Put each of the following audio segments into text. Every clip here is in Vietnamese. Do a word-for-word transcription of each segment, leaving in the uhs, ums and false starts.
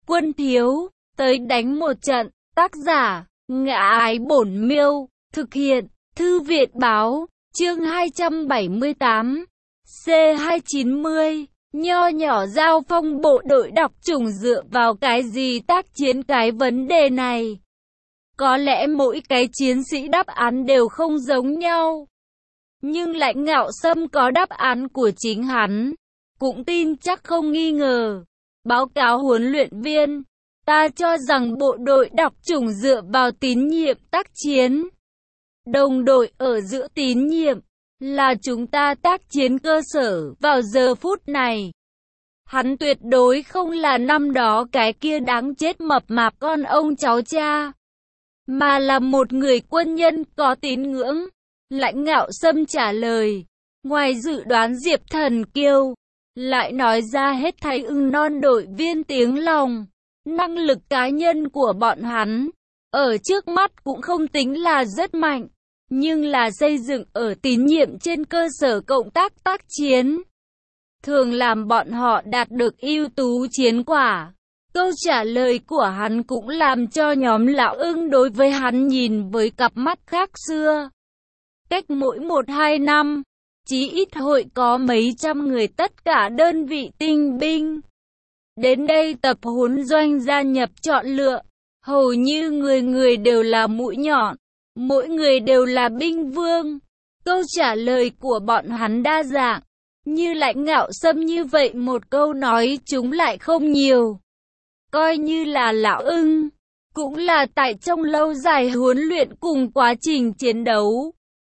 quân thiếu, tới đánh một trận. Tác giả, Ngã Ái Bổn Miêu, thực hiện, Thư viện Báo, chương hai trăm bảy mươi tám, C hai trăm chín mươi. Nho nhỏ giao phong bộ đội đặc chủng dựa vào cái gì tác chiến cái vấn đề này? Có lẽ mỗi cái chiến sĩ đáp án đều không giống nhau. Nhưng Lãnh Ngạo Sâm có đáp án của chính hắn, cũng tin chắc không nghi ngờ. Báo cáo huấn luyện viên, ta cho rằng bộ đội đặc chủng dựa vào tín nhiệm tác chiến. Đồng đội ở giữa tín nhiệm là chúng ta tác chiến cơ sở vào giờ phút này. Hắn tuyệt đối không là năm đó cái kia đáng chết mập mạp con ông cháu cha, mà là một người quân nhân có tín ngưỡng. Lãnh Ngạo Sâm trả lời. Ngoài dự đoán Diệp Thần Kiêu lại nói ra hết thảy ưng non đội viên tiếng lòng. Năng lực cá nhân của bọn hắn ở trước mắt cũng không tính là rất mạnh, nhưng là xây dựng ở tín nhiệm trên cơ sở cộng tác tác chiến, thường làm bọn họ đạt được ưu tú chiến quả. Câu trả lời của hắn cũng làm cho nhóm lão ưng đối với hắn nhìn với cặp mắt khác xưa. Cách mỗi một hai năm, chí ít hội có mấy trăm người tất cả đơn vị tinh binh đến đây tập huấn doanh gia nhập chọn lựa, hầu như người người đều là mũi nhọn, mỗi người đều là binh vương. Câu trả lời của bọn hắn đa dạng, như Lãnh Ngạo Sâm như vậy một câu nói chúng lại không nhiều. Coi như là lão ưng, cũng là tại trong lâu dài huấn luyện cùng quá trình chiến đấu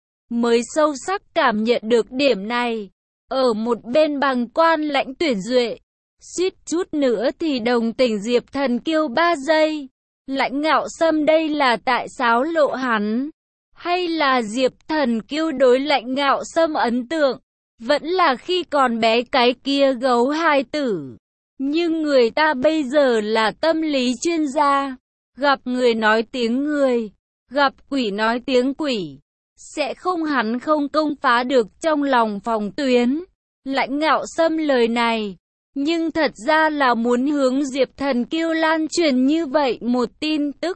mới sâu sắc cảm nhận được điểm này. Ở một bên bàng quan Lãnh Tuyển Duệ suýt chút nữa thì đồng tình Diệp Thần Kiêu ba giây. Lãnh Ngạo Sâm đây là tại xáo lộ hắn, hay là Diệp Thần Kiêu đối Lãnh Ngạo Sâm ấn tượng vẫn là khi còn bé cái kia gấu hai tử? Nhưng người ta bây giờ là tâm lý chuyên gia, gặp người nói tiếng người, gặp quỷ nói tiếng quỷ, sẽ không hắn không công phá được trong lòng phòng tuyến. Lãnh Ngạo Sâm lời này, nhưng thật ra là muốn hướng Diệp Thần Kiêu lan truyền như vậy một tin tức.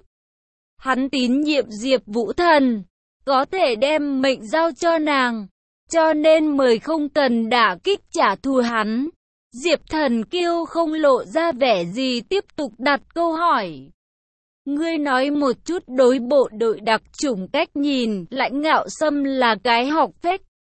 Hắn tín nhiệm Diệp Vũ Thần, có thể đem mệnh giao cho nàng, cho nên mời không cần đả kích trả thù hắn. Diệp Thần Kiêu không lộ ra vẻ gì tiếp tục đặt câu hỏi. Ngươi nói một chút đối bộ đội đặc chủng cách nhìn. Lãnh Ngạo Sâm là cái học phách,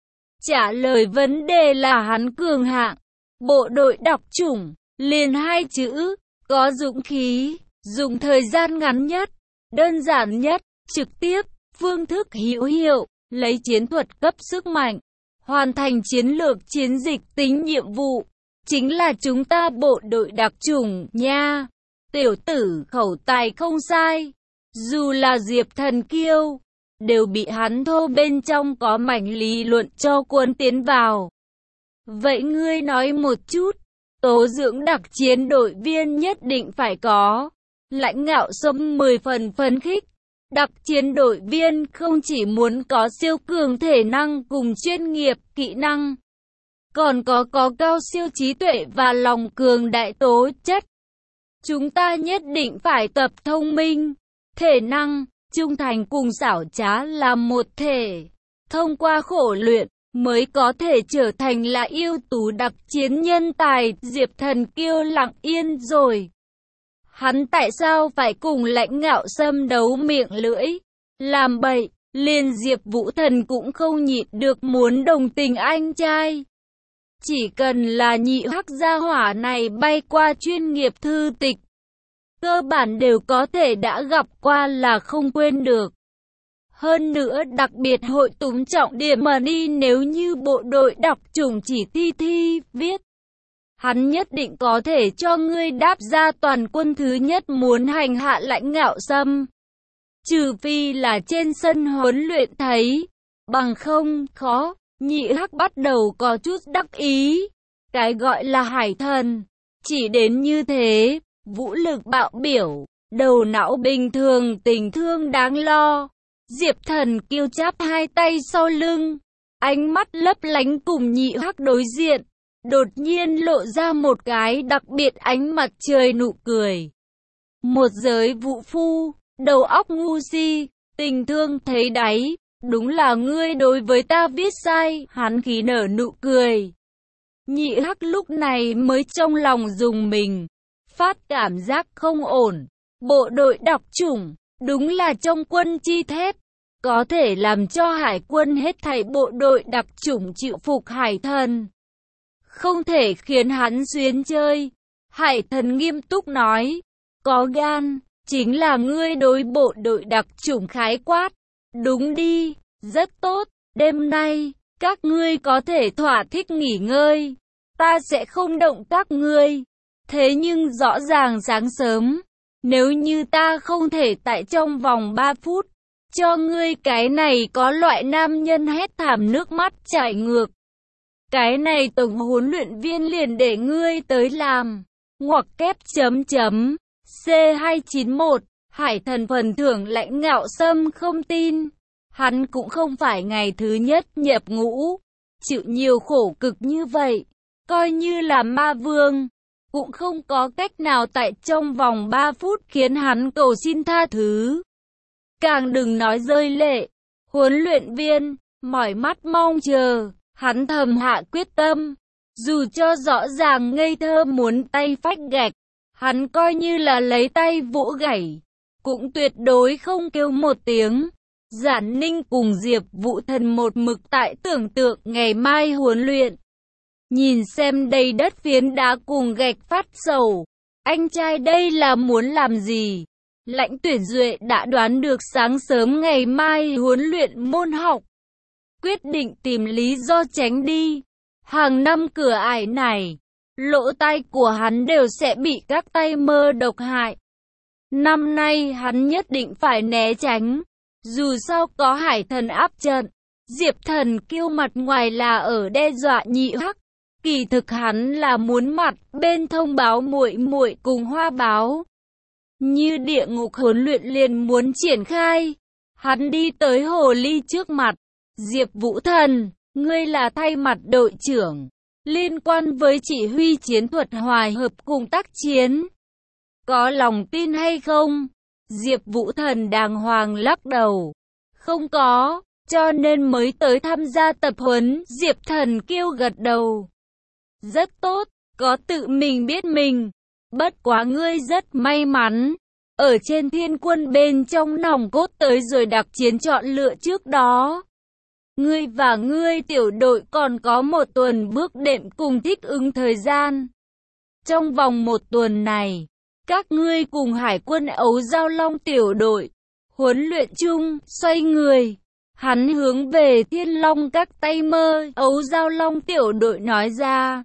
trả lời vấn đề là hắn cường hạng. Bộ đội đặc chủng, liền hai chữ, có dũng khí, dùng thời gian ngắn nhất, đơn giản nhất, trực tiếp, phương thức hữu hiệu, lấy chiến thuật cấp sức mạnh, hoàn thành chiến lược chiến dịch tính nhiệm vụ, chính là chúng ta bộ đội đặc chủng nha. Tiểu tử khẩu tài không sai, dù là Diệp Thần Kiêu, đều bị hắn thô bên trong có mảnh lý luận cho cuốn tiến vào. Vậy ngươi nói một chút, tố dưỡng đặc chiến đội viên nhất định phải có. Lãnh Ngạo Sâm mười phần phấn khích. Đặc chiến đội viên không chỉ muốn có siêu cường thể năng cùng chuyên nghiệp kỹ năng, còn có có cao siêu trí tuệ và lòng cường đại tố chất. Chúng ta nhất định phải tập thông minh, thể năng, trung thành cùng xảo trá làm một thể. Thông qua khổ luyện mới có thể trở thành là ưu tú đặc chiến nhân tài. Diệp Thần Kiêu lặng yên rồi. Hắn tại sao phải cùng Lãnh Ngạo Sâm đấu miệng lưỡi, làm bậy, liền Diệp Vũ Thần cũng không nhịn được muốn đồng tình anh trai. Chỉ cần là nhị hắc gia hỏa này bay qua chuyên nghiệp thư tịch, cơ bản đều có thể đã gặp qua là không quên được. Hơn nữa đặc biệt hội túm trọng điểm mà đi, nếu như bộ đội đặc chủng chỉ thi thi, viết, hắn nhất định có thể cho ngươi đáp ra toàn quân thứ nhất muốn hành hạ Lãnh Ngạo Sâm. Trừ phi là trên sân huấn luyện thấy, bằng không, khó. Nhị hắc bắt đầu có chút đắc ý. Cái gọi là hải thần, chỉ đến như thế, vũ lực bạo biểu, đầu não bình thường, tình thương đáng lo. Diệp Thần Kiêu chắp hai tay sau lưng, ánh mắt lấp lánh cùng nhị hắc đối diện, đột nhiên lộ ra một cái đặc biệt ánh mặt trời nụ cười. Một giới vũ phu, đầu óc ngu si, tình thương thấy đáy, đúng là ngươi đối với ta viết sai, hắn khí nở nụ cười. Nhị Hắc lúc này mới trong lòng rùng mình, phát cảm giác không ổn. Bộ đội đặc chủng, đúng là trong quân chi thép, có thể làm cho hải quân hết thảy bộ đội đặc chủng chịu phục hải thần. Không thể khiến hắn xuyến chơi. Hải thần nghiêm túc nói, có gan, chính là ngươi đối bộ đội đặc chủng khái quát. Đúng đi, rất tốt, đêm nay, các ngươi có thể thỏa thích nghỉ ngơi. Ta sẽ không động các ngươi. Thế nhưng rõ ràng sáng sớm, nếu như ta không thể tại trong vòng ba phút, cho ngươi cái này có loại nam nhân hét thảm nước mắt chảy ngược. Cái này tổng huấn luyện viên liền để ngươi tới làm. Ngoặc kép chấm chấm. C hai chín mốt. Hải thần phần thưởng lãnh ngạo sâm không tin. Hắn cũng không phải ngày thứ nhất nhập ngũ. Chịu nhiều khổ cực như vậy. Coi như là ma vương. Cũng không có cách nào tại trong vòng ba phút khiến hắn cầu xin tha thứ. Càng đừng nói rơi lệ. Huấn luyện viên, mỏi mắt mong chờ. Hắn thầm hạ quyết tâm. Dù cho rõ ràng ngây thơ muốn tay phách gạch. Hắn coi như là lấy tay vỗ gãy. Cũng tuyệt đối không kêu một tiếng. Giản Ninh cùng Diệp Vũ Thần một mực tại tưởng tượng ngày mai huấn luyện. Nhìn xem đầy đất phiến đá cùng gạch phát sầu. Anh trai đây là muốn làm gì? Lãnh Tuyển Duệ đã đoán được sáng sớm ngày mai huấn luyện môn học. Quyết định tìm lý do tránh đi. Hàng năm cửa ải này, lỗ tai của hắn đều sẽ bị các tay mơ độc hại. Năm nay hắn nhất định phải né tránh. Dù sao có hải thần áp trận, Diệp Thần kiêu mặt ngoài là ở đe dọa Nhị Hắc. Kỳ thực hắn là muốn mặt bên thông báo muội muội cùng Hoa Báo. Như địa ngục huấn luyện liền muốn triển khai. Hắn đi tới hồ ly trước mặt. Diệp Vũ Thần, ngươi là thay mặt đội trưởng. Liên quan với chỉ huy chiến thuật hòa hợp cùng tác chiến. Có lòng tin hay không? Diệp Vũ Thần đàng hoàng lắc đầu. Không có, cho nên mới tới tham gia tập huấn. Diệp Thần kêu gật đầu. Rất tốt, có tự mình biết mình. Bất quá ngươi rất may mắn. Ở trên thiên quân bên trong nòng cốt tới rồi đặc chiến chọn lựa trước đó. Ngươi và ngươi tiểu đội còn có một tuần bước đệm cùng thích ứng thời gian. Trong vòng một tuần này, các ngươi cùng hải quân Ấu Giao Long tiểu đội huấn luyện chung, xoay người. Hắn hướng về Thiên Long các tay mơ, Ấu Giao Long tiểu đội nói ra.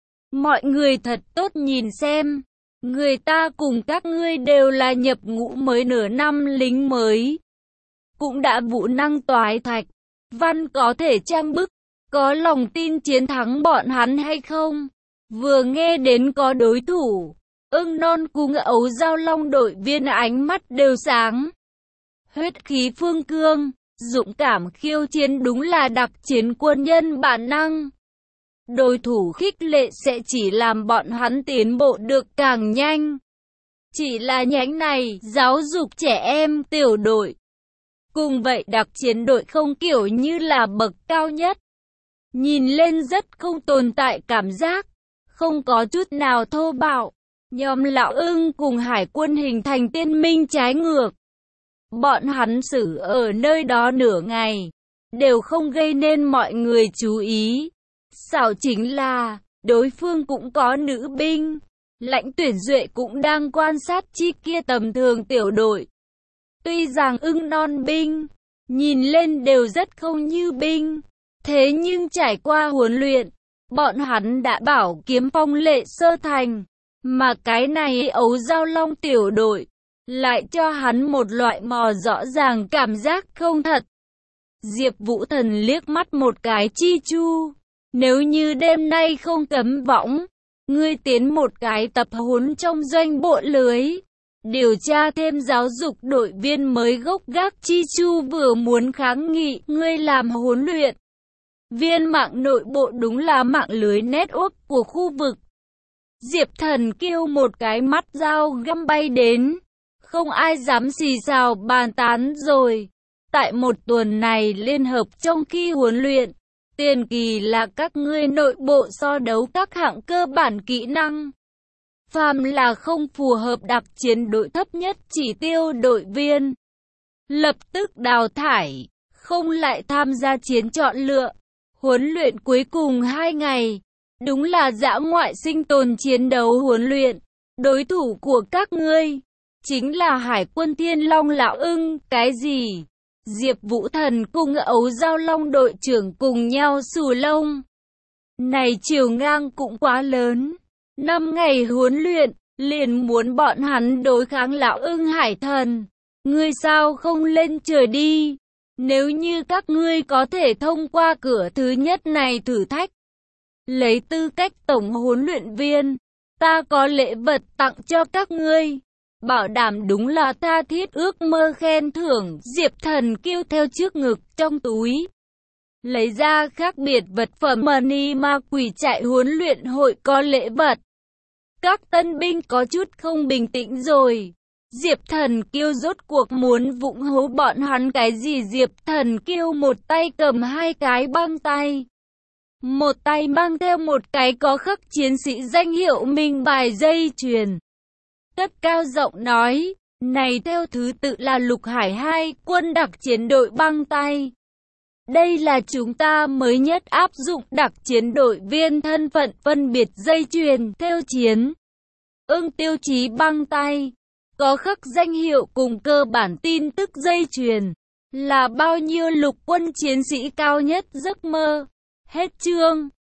Mọi người thật tốt nhìn xem. Người ta cùng các ngươi đều là nhập ngũ mới nửa năm lính mới. Cũng đã vũ năng toái thạch. Văn có thể trang bức. Có lòng tin chiến thắng bọn hắn hay không? Vừa nghe đến có đối thủ, Ưng Non cùng Ấu Giao Long đội viên ánh mắt đều sáng. Huyết khí phương cương, dũng cảm khiêu chiến đúng là đặc chiến quân nhân bản năng. Đối thủ khích lệ sẽ chỉ làm bọn hắn tiến bộ được càng nhanh. Chỉ là nhánh này, giáo dục trẻ em tiểu đội. Cùng vậy đặc chiến đội không kiểu như là bậc cao nhất. Nhìn lên rất không tồn tại cảm giác. Không có chút nào thô bạo. Nhóm lão ưng cùng hải quân hình thành tiên minh trái ngược. Bọn hắn xử ở nơi đó nửa ngày. Đều không gây nên mọi người chú ý. Xảo chính là, đối phương cũng có nữ binh. Lãnh Tuyển Duệ cũng đang quan sát chi kia tầm thường tiểu đội. Tuy rằng Ưng Non binh, nhìn lên đều rất không như binh. Thế nhưng trải qua huấn luyện, bọn hắn đã bảo kiếm phong lệ sơ thành. Mà cái này Ấu Giao Long tiểu đội, lại cho hắn một loại mò rõ ràng cảm giác không thật. Diệp Vũ Thần liếc mắt một cái Chi Chu. Nếu như đêm nay không cấm võng, ngươi tiến một cái tập huấn trong doanh bộ lưới. Điều tra thêm giáo dục đội viên mới gốc gác. Chi Chu vừa muốn kháng nghị, ngươi làm huấn luyện. viên mạng nội bộ đúng là mạng lưới network của khu vực. Diệp Thần kêu một cái mắt dao găm bay đến. Không ai dám xì xào bàn tán rồi. Tại một tuần này liên hợp trong khi huấn luyện, tiền kỳ là các ngươi nội bộ so đấu các hạng cơ bản kỹ năng. Phàm là không phù hợp đặc chiến đội thấp nhất chỉ tiêu đội viên, lập tức đào thải, không lại tham gia chiến chọn lựa. Huấn luyện cuối cùng hai ngày, đúng là dã ngoại sinh tồn chiến đấu huấn luyện. Đối thủ của các ngươi chính là Hải quân Thiên Long Lão Ưng. Cái gì? Diệp Vũ Thần cùng Ấu Giao Long đội trưởng cùng nhau xù lông. Này chiều ngang cũng quá lớn. Năm ngày huấn luyện, liền muốn bọn hắn đối kháng Lão Ưng Hải Thần. Ngươi sao không lên trời đi? Nếu như các ngươi có thể thông qua cửa thứ nhất này thử thách, lấy tư cách tổng huấn luyện viên, ta có lễ vật tặng cho các ngươi. Bảo đảm đúng là tha thiết ước mơ khen thưởng. Diệp Thần kêu theo trước ngực trong túi, lấy ra khác biệt vật phẩm money ma quỷ chạy huấn luyện hội có lễ vật. Các tân binh có chút không bình tĩnh rồi. Diệp Thần kêu rốt cuộc muốn vụng hố bọn hắn cái gì? Diệp Thần kêu một tay cầm hai cái băng tay, một tay mang theo một cái có khắc chiến sĩ danh hiệu minh bài dây chuyền. Cất cao giọng nói, này theo thứ tự là Lục Hải hai quân đặc chiến đội băng tay. Đây là chúng ta mới nhất áp dụng đặc chiến đội viên thân phận phân biệt dây chuyền theo chiến. Ưng tiêu chí băng tay, có khắc danh hiệu cùng cơ bản tin tức dây chuyền. Là bao nhiêu lục quân chiến sĩ cao nhất giấc mơ. Hết chương.